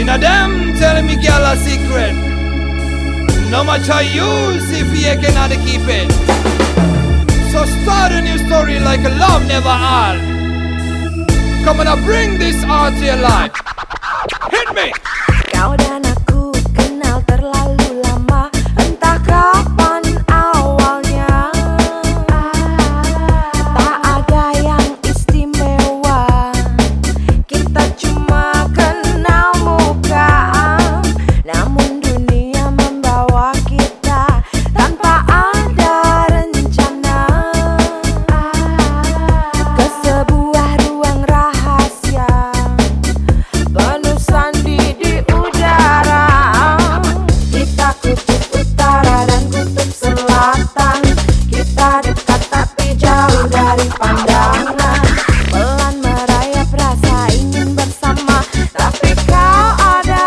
Now them telling me girl a secret. No matter you see if you cannot keep it. So start a new story like a love never had. Come on, I bring this art to your life. Hit me. Kau dan aku kenal terlalu lama, entah kapan awalnya. Tak ada yang istimewa, kita cuma kenal muka. Namun dunia membawa kita tanpa ada rencana ke sebuah ruang rahasia penuh sandi di udara. Kita kutub utara dan kutub selatan, kita dekat tapi jauh dari pandangan. Pelan merayap rasa ingin bersama, tapi kau ada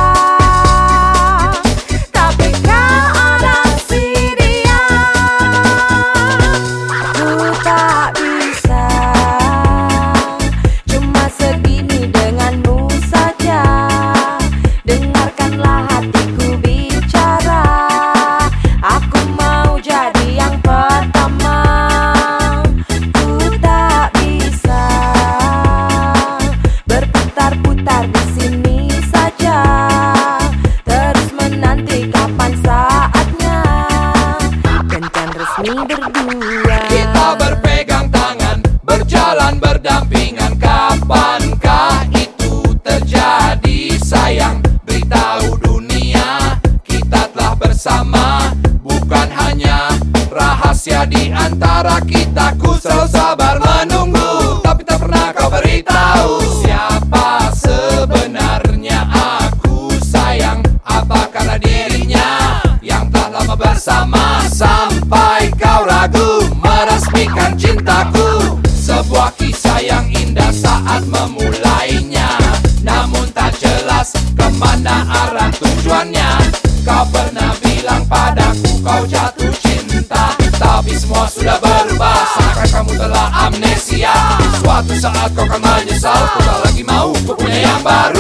si dia. Ku tak bisa cuma segini denganmu saja. Dengarkanlah hatiku bicara, aku mau jadi yang pertama. Ku tak bisa berputar-putar di sini saja, terus menanti kapan saatnya kencan resmi berdua. Kita berpegang tangan, berjalan berdampingan. Kapankah itu terjadi sayang? Beritahu dunia kita telah bersama. Bukan hanya rahasia di antara kita. Ku selalu sabar menunggu, tapi tak pernah kau beritahu siapa sebenarnya aku sayang. Apa karena dirinya yang telah lama bersama, sampai kau ragu meresmikan cintaku. Sebuah kisah yang indah saat memulainya, namun tak jelas kemana arah tujuannya. Kau pernah bilang padaku kau jatuh cinta, tapi semua sudah berubah, seakan kamu telah amnesia. Suatu saat kau akan menyesal, kau tak lagi mau, kau punya yang baru.